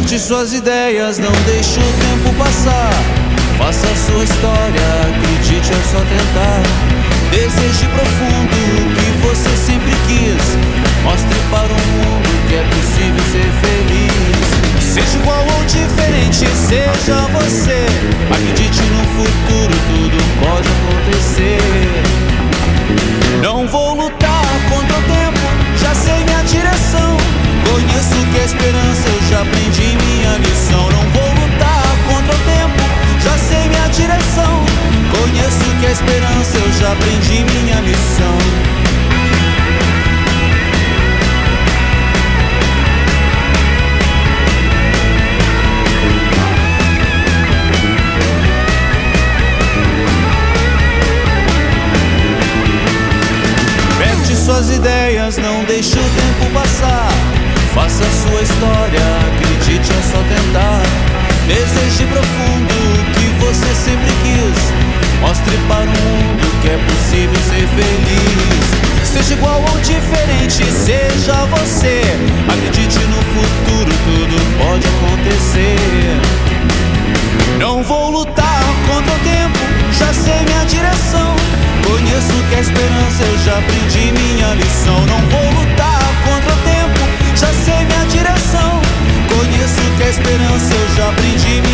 Mete suas ideias, não deixe o tempo passar. Faça a sua história, acredite, é só tentar. Deseje profundo o que você sempre quis. Mostre para o mundo que é possível ser feliz. Seja igual ou diferente, seja você. Acredite no futuro, tudo pode acontecer. Não vou lutar contra o tempo, já sei minha direção. Conheço que a esperança, eu já aprendi minha lição. Não vou lutar contra o tempo, já sei minha direção. Conheço que a esperança, eu já aprendi minha lição. Mete suas ideias, não deixe o tempo passar. Faça a sua história, acredite, é só tentar. Deseje profundo o que você sempre quis. Mostre para o mundo que é possível ser feliz. Seja igual ou diferente, seja você. Acredite no futuro, tudo pode acontecer. Não vou lutar contra o tempo, já sei minha direção. Conheço que a esperança, eu já aprendi minha lição. Não vou lutar contra o tempo, já sei minha direção. Conheço que a esperança, eu já aprendi minha lição.